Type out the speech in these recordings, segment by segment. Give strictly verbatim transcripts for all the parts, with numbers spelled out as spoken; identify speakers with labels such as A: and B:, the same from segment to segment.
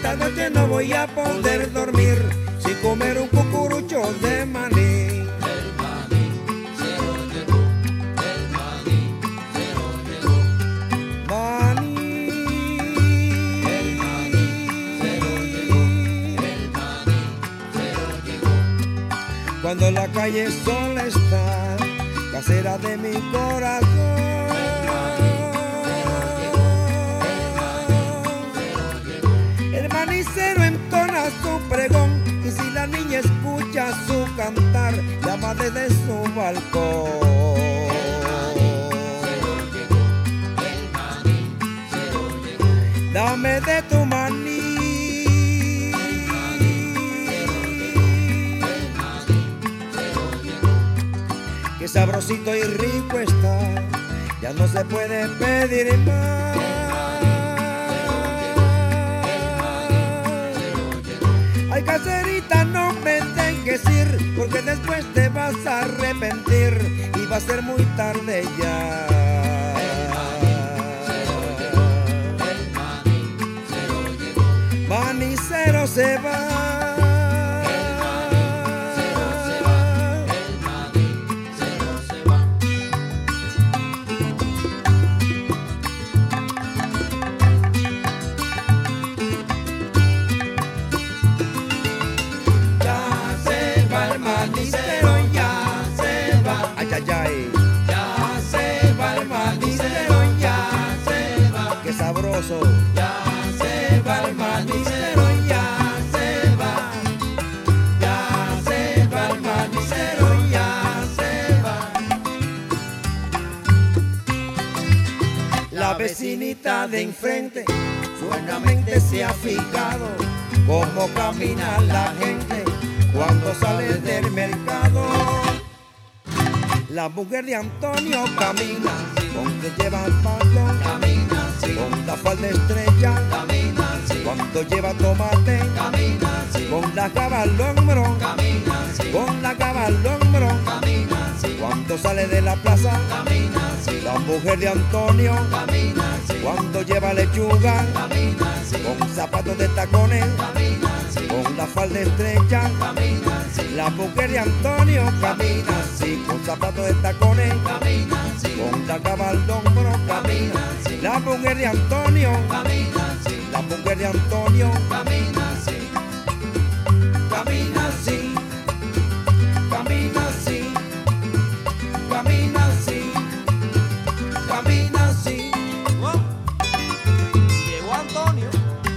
A: esta noche no voy a poder dormir sin comer un cucurucho de maní.
B: El maní se lo llevó, el maní se lo llevó.
A: Maní.
B: El maní se lo llevó, el maní se lo llevó.
A: Cuando la calle sola está, casera de mi corazón. El manicero entona su pregón y si la niña escucha su cantar, llama desde su balcón. Dame de tu maní. Qué sabrosito y rico está, ya no se puede pedir más. Ay, caserita, no me dejes ir, porque después te vas a arrepentir y va a ser muy tarde ya. Manicero se va.
B: Manicero ya se va,
A: Ay, ay, ay,
B: ya se va el manicero, ya se va,
A: qué sabroso.
B: ya se va el manicero, ya se va, ya se va el manicero, ya se va.
A: La vecinita de enfrente buenamente se ha fijado cómo camina la gente cuando sale del mercado. La mujer de Antonio camina con que lleva el pantalón,
B: Camina así,
A: con la falda estrecha,
B: camina así,
A: cuando lleva tomate,
B: camina así,
A: con la cava al hombro,
B: camina así,
A: con la cava al hombro,
B: camina así,
A: cuando sale de la plaza.
B: camina así,
A: La mujer de Antonio
B: camina así,
A: cuando lleva lechuga,
B: camina así,
A: con zapatos de tacones,
B: camina así,
A: con la falda estrecha.
B: camina así,
A: La mujer de Antonio camina así, con zapatos de tacones,
B: camina así,
A: con la cava al hombro, camina. La mujer de Antonio,
B: camina así,
A: la mujer de Antonio,
B: camina así,
A: camina así, camina así, camina así, camina así.
B: llegó Antonio.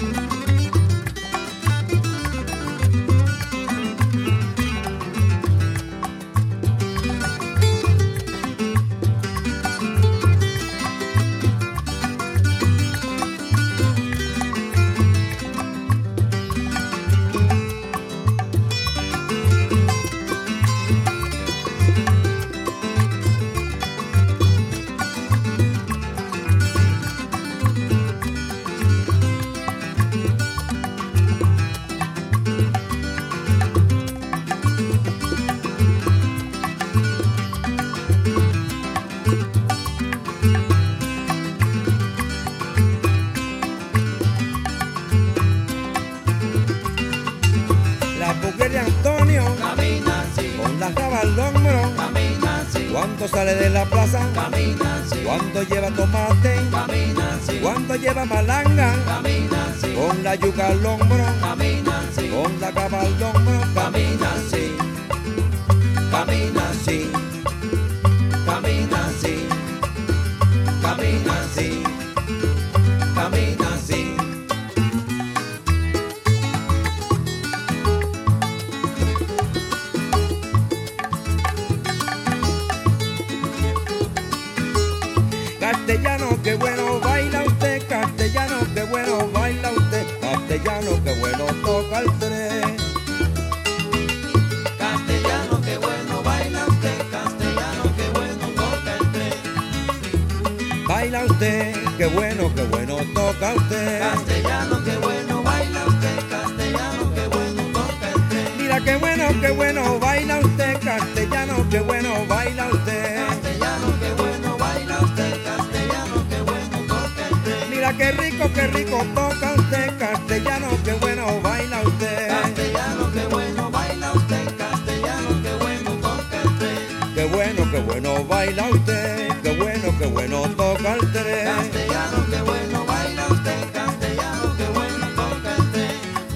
A: La mujer de Antonio,
B: Camina así,
A: con la cava al hombro,
B: camina así,
A: cuando sale de la plaza,
B: camina así,
A: cuando lleva tomate,
B: camina así,
A: cuando lleva malanga,
B: camina así,
A: con la yuca al hombro,
B: camina así,
A: con la cava al hombro,
B: camina así, camina así, camina así, camina así, camina así.
A: Castellano, qué bueno baila usted, castellano, qué bueno baila usted, castellano, qué bueno toca el tren.
B: Castellano, qué bueno baila usted, castellano, qué bueno toca el tren.
A: Baila usted, qué bueno, qué bueno toca usted.
B: Castellano, qué bueno baila usted, castellano, qué bueno toca el tren.
A: Mira qué bueno, qué bueno baila usted, castellano, qué bueno baila usted.
B: Castellano, qué bueno baila usted, castellano, qué bueno toca el tren.
A: Mira qué rico, qué rico toca usted, castellano, qué bueno baila usted.
B: Castellano, qué bueno baila usted, castellano, qué bueno toca usted.
A: Qué bueno, qué bueno baila usted, qué bueno, qué bueno toca usted.
B: Castellano, qué bueno baila usted, castellano, qué bueno toca usted.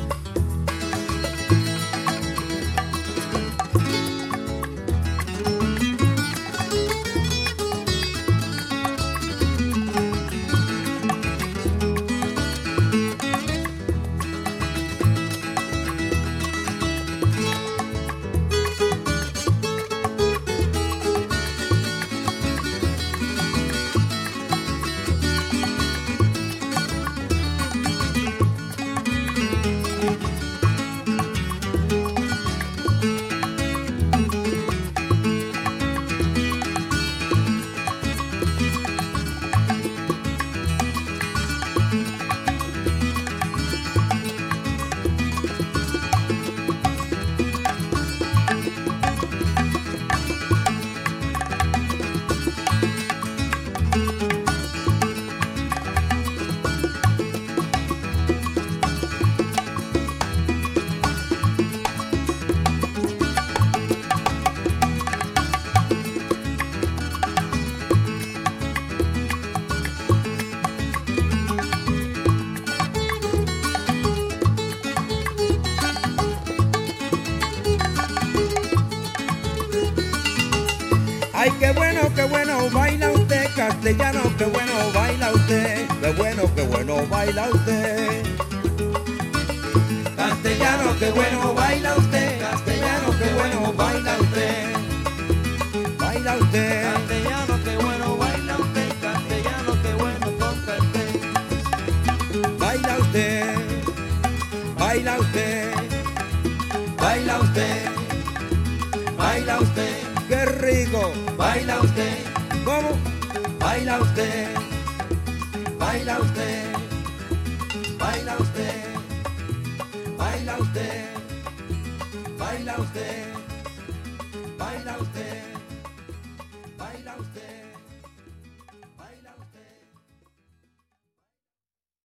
A: Ay, qué bueno, qué bueno baila usted, castellano, qué bueno baila usted, qué bueno, qué bueno baila usted.
B: Castellano, qué bueno baila usted, castellano, qué bueno baila usted.
A: Baila usted,
B: Castellano, qué bueno baila usted, castellano, qué bueno toca usted.
A: baila usted, baila usted,
B: Baila usted, baila usted,
A: qué rico.
B: baila usted,
A: ¿Cómo?
B: baila usted, baila usted, baila usted, baila usted, baila usted, baila usted.